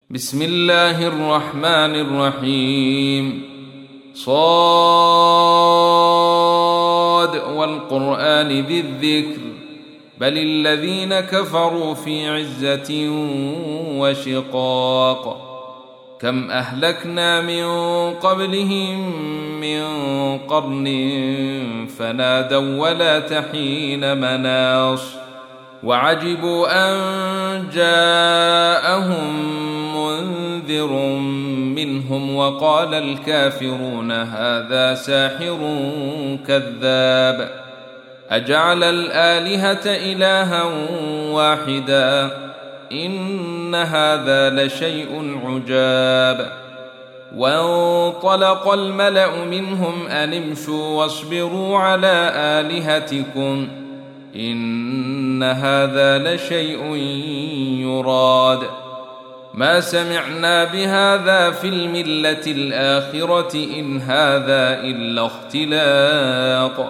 بسم الله الرحمن الرحيم. صاد والقرآن ذي الذكر بل الذين كفروا في عزة وشقاق. كم أهلكنا من قبلهم من قرن فنادوا ولا تحين مناص وعجبوا أن جاءهم منذر منهم وقال الكافرون هذا ساحر كذاب أجعل الآلهة إلها واحدا إن هذا لشيء عجاب. وانطلق الملأ منهم أن امشوا واصبروا على آلهتكم إن هذا لشيء يراد ما سمعنا بهذا في الملة الآخرة إن هذا إلا اختلاق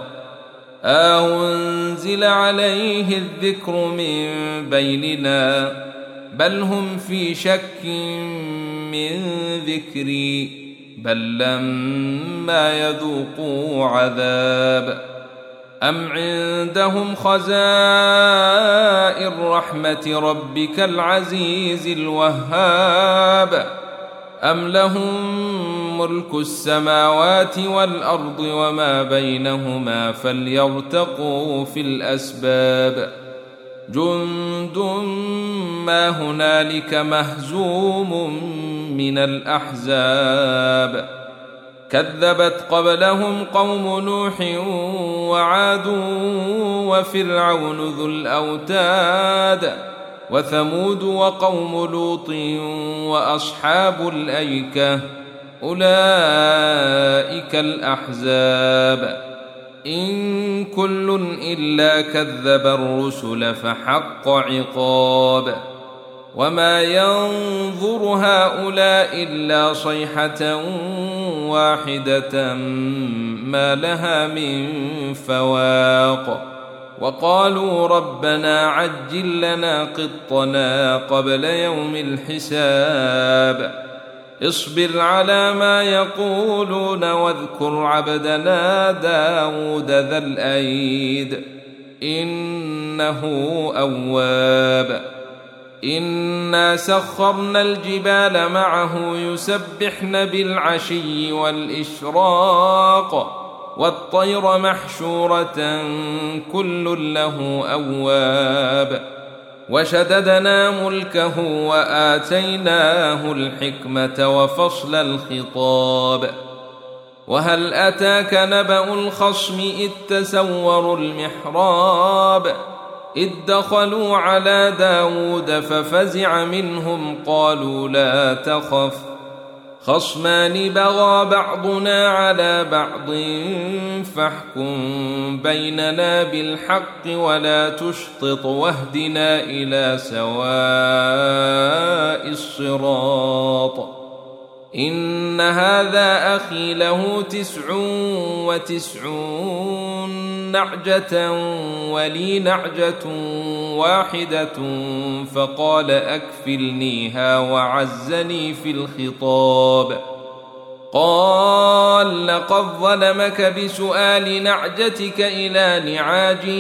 أنزل عليه الذكر من بيننا بل هم في شك من ذكري بل لما يذوقوا عذاب أم عندهم خزائن رحمة ربك العزيز الوهاب أم لهم ملك السماوات والأرض وما بينهما فليرتقوا في الأسباب جند ما هنالك مهزوم من الأحزاب كذبت قبلهم قوم نوح وعاد وفرعون ذو الأوتاد وثمود وقوم لوط وأصحاب الأيكة أولئك الأحزاب إن كل إلا كذب الرسل فحق عقاب وما ينظر هؤلاء إلا صيحة واحدة ما لها من فواق وقالوا ربنا عجل لنا قطنا قبل يوم الحساب اصبر على ما يقولون واذكر عبدنا داود ذا الأيد إنه أواب إنا سخرنا الجبال معه يسبحن بالعشي والإشراق والطير محشورة كل له أواب وشددنا ملكه وآتيناه الحكمة وفصل الخطاب وهل أتاك نبأ الخصم إذ تسوروا المحراب إذ دخلوا على داود ففزع منهم قالوا لا تخف خصمان بغى بعضنا على بعض فاحكم بيننا بالحق ولا تشطط واهدنا إلى سواء الصراط إن هذا أخي له 99 نعجة ولي نعجة واحدة فقال أكفلنيها وعزني في الخطاب قال لقد ظلمك بسؤال نعجتك إلى نعاجه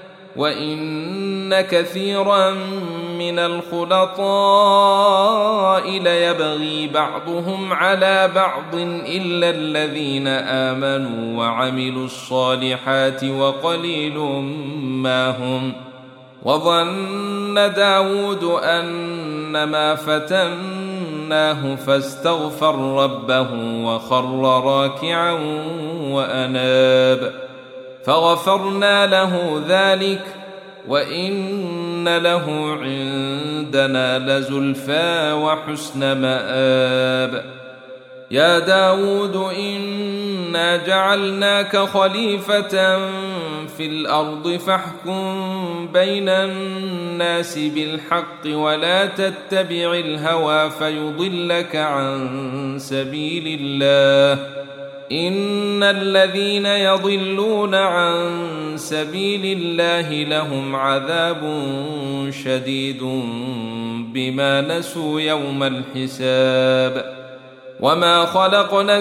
وإن كثيرا من الخلطاء ليبغي بعضهم على بعض إلا الذين آمنوا وعملوا الصالحات وقليل ما هم وظن داود أنما فتناه فاستغفر ربه وخر راكعا وأناب فغفرنا له ذلك وإن له عندنا لزلفى وحسن مآب يا داود إنا جعلناك خليفة في الأرض فاحكم بين الناس بالحق ولا تتبع الهوى فيضلك عن سبيل الله إن الذين يضلون عن سبيل الله لهم عذاب شديد بما نسوا يوم الحساب وما خلقنا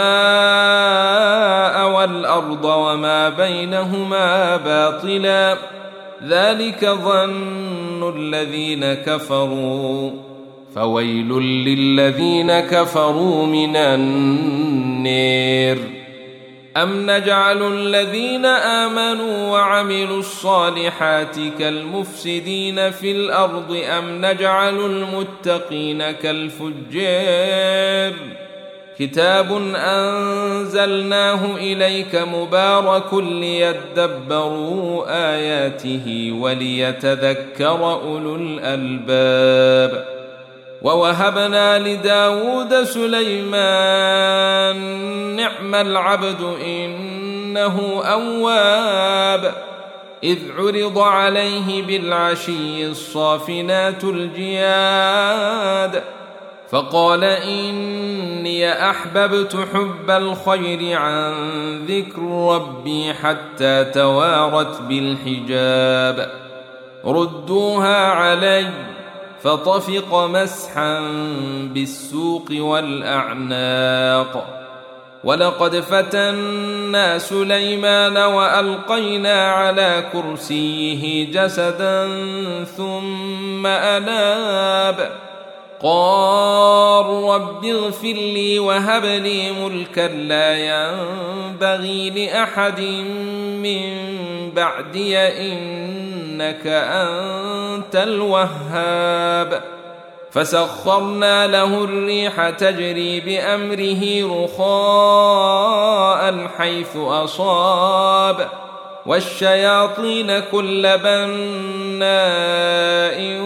السماء والأرض وما بينهما باطلا ذلك ظن الذين كفروا فويل للذين كفروا من النار أم نجعل الذين آمنوا وعملوا الصالحات كالمفسدين في الأرض أم نجعل المتقين كالفجار كتاب أنزلناه إليك مبارك ليدبروا آياته وليتذكر أولو الألباب ووهبنا لداود سليمان نعم العبد إنه أواب إذ عرض عليه بالعشي الصافنات الجياد فقال إني أحببت حب الخير عن ذكر ربي حتى توارت بالحجاب ردوها علي فطفق مسحا بالسوق والأعناق ولقد فتنا سليمان وألقينا على كرسيه جسدا ثم أناب قال رب اغفر لي وهب لي ملكا لا ينبغي لأحد من بعدي إنك أنت الوهاب فسخرنا له الريح تجري بأمره رخاء حيث أصاب والشياطين كل بناء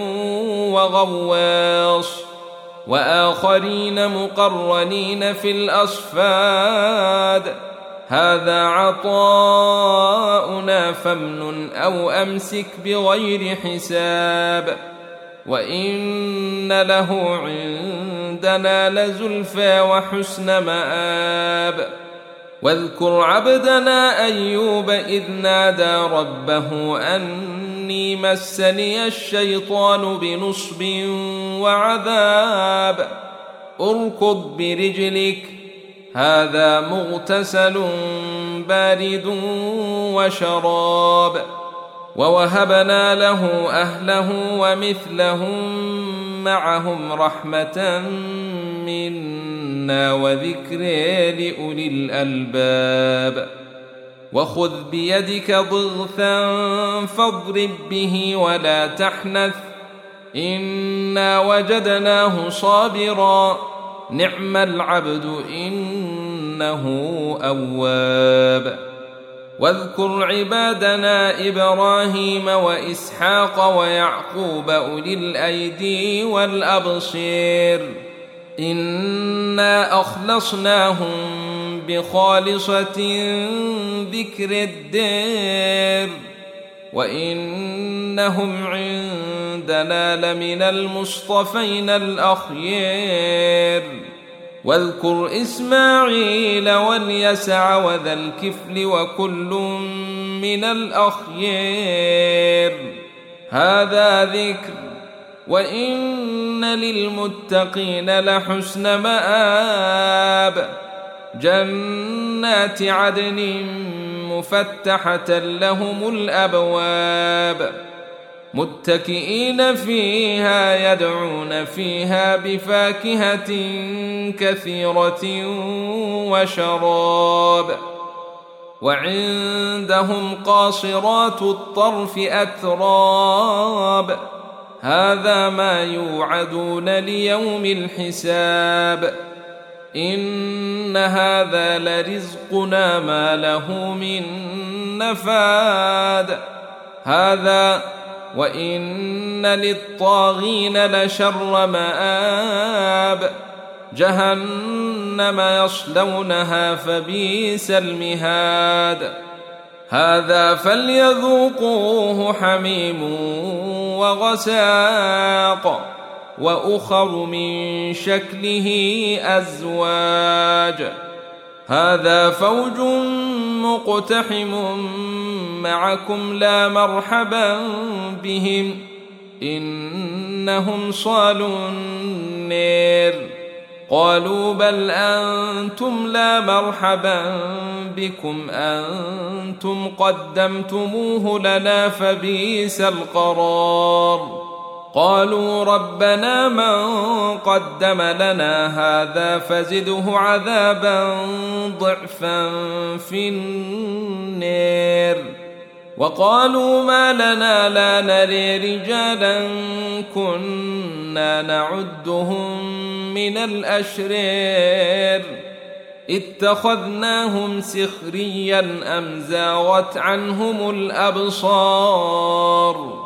وغواص وآخرين مقرنين في الأصفاد هذا عطاؤنا فامنن أو أمسك بغير حساب وإن له عندنا لزلفى وحسن مآب واذكر عبدنا أيوب إذ نادى ربه أني مسني الشيطان بنصب وعذاب اركض برجلك هذا مغتسل بارد وشراب ووهبنا له أهله ومثلهم معهم رحمة منا وذكر لأولي الألباب وخذ بيدك ضغثا فاضرب به ولا تحنث إنا وجدناه صابرا نعم العبد إنه أواب واذكر عبادنا إبراهيم وإسحاق ويعقوب أولي الأيدي والأبصير إنا أخلصناهم بخالصة ذكر الدار وإنهم عندنا لمن المصطفين الأخيار واذكر إسماعيل واليسع وذا الكفل وكل من الأخيار هذا ذكر وإن للمتقين لحسن مآب جنات عدن مفتحة لهم الأبواب متكئين فيها يدعون فيها بفاكهة كثيرة وشراب وعندهم قاصرات الطرف أتراب هذا ما يوعدون ليوم الحساب إن هذا لرزقنا ما له من نفاد هذا وإن للطاغين لشر مآب جهنم يصلونها فبئس المهاد هذا فليذوقوه حميم وغساق وأخر من شكله أزواج هذا فوج مقتحم معكم لا مرحبا بهم إنهم صالوا النير. قالوا بل أنتم لا مرحبا بكم أنتم قدمتموه لنا فبئس القرار. قالوا ربنا من قدم لنا هذا فزده عذابا ضعفا في النير. وقالوا ما لنا لا نري رجالا كنا نعدهم من الأشرار اتخذناهم سخريا أم زاغت عنهم الأبصار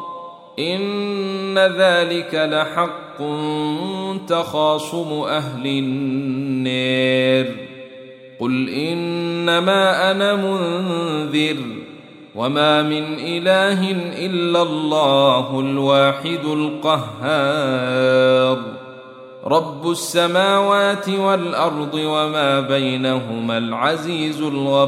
إن ذلك لحق تخاصم أهل النار. قل إنما أنا منذر وما من إله إلا الله الواحد القهار رب السماوات والأرض وما بينهما العزيز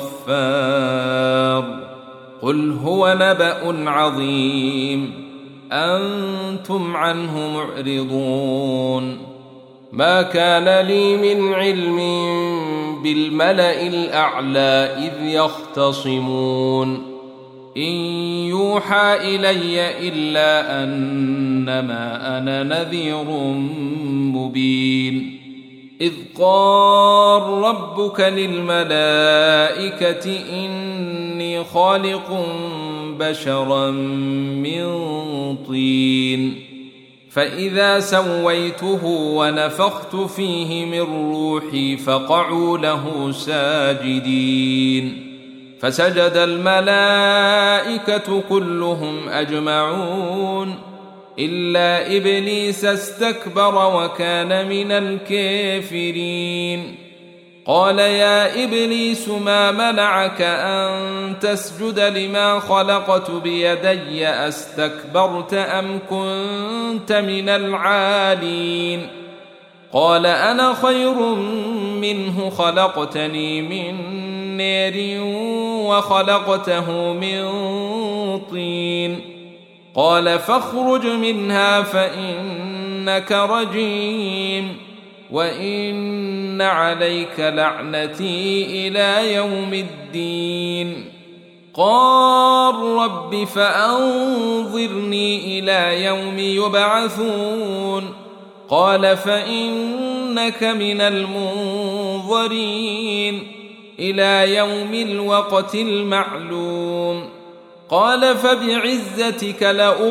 الغفار. قل هو نبأ عظيم أنتم عنه معرضون. ما كان لي من علم بالملأ الأعلى إذ يختصمون إن يوحى إلي إلا أنما أنا نذير مبين. إذ قال ربك للملائكة إني خالق بشرا من طين فإذا سويته ونفخت فيه من روحي فقعوا له ساجدين. فسجد الملائكة كلهم أجمعون إلا إبليس استكبر وكان من الكافرين. قال يا إبليس ما منعك أن تسجد لما خلقت بيدي أستكبرت أم كنت من العالين؟ قال أنا خير منه خلقتني من نار وخلقته من طين. قال فاخرج منها فإنك رجيم وإن عليك لعنتي إلى يوم الدين. قال رب فأنظرني إلى يوم يبعثون. قال فإنك من المنظرين إلى يوم الوقت المعلوم. قال فبعزتك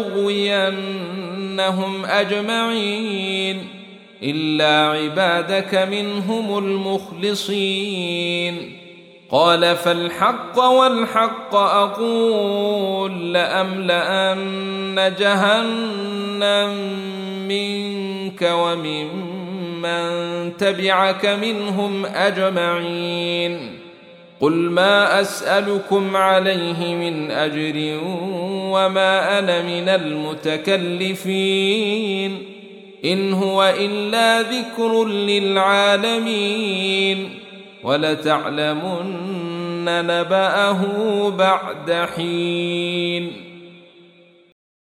لأغوينهم أجمعين إلا عبادك منهم المخلصين. قال فالحق والحق أقول لأملأن جهنم منك وممن تبعك منهم أجمعين. قل ما أسألكم عليه من أجر وما أنا من المتكلفين إن هو إلا ذكر للعالمين ولتعلمن نبأه بعد حين.